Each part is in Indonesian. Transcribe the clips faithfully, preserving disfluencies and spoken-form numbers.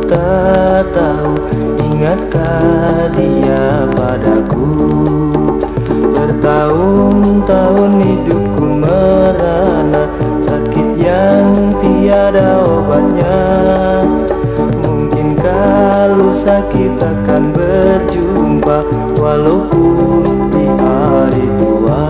tak tahu, ingatkah dia padaku? Bertahun-tahun hidupku merana, sakit yang tiada obatnya. Mungkinkah lusa kita akan berjumpa, walaupun di hari tua.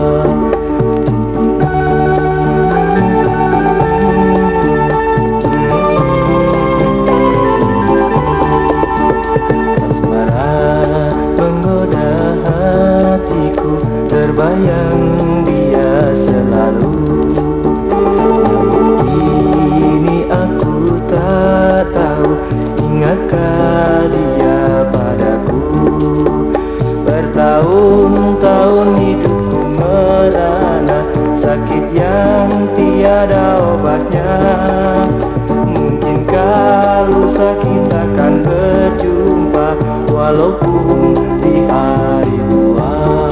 Terbayang dia selalu, namun kini aku tak tahu, ingatkah dia padaku? Bertahun-tahun hidupku merana, sakit yang tiada obatnya. Mungkinkah lusa kita akan berjumpa, walaupun di hari tua.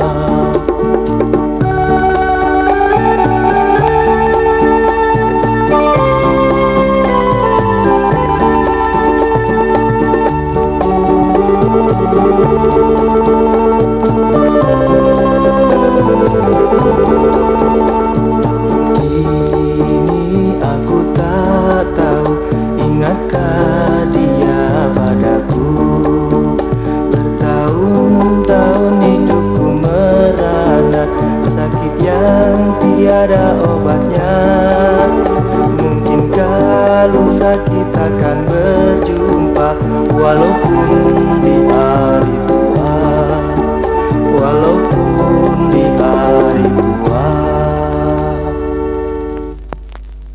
Kini aku tak tahu, ingatkah dia padaku? Bertahun-tahun hidupku merana, sakit yang tiada obatnya. Mungkinkah lusa kita akan berjumpa, walaupun di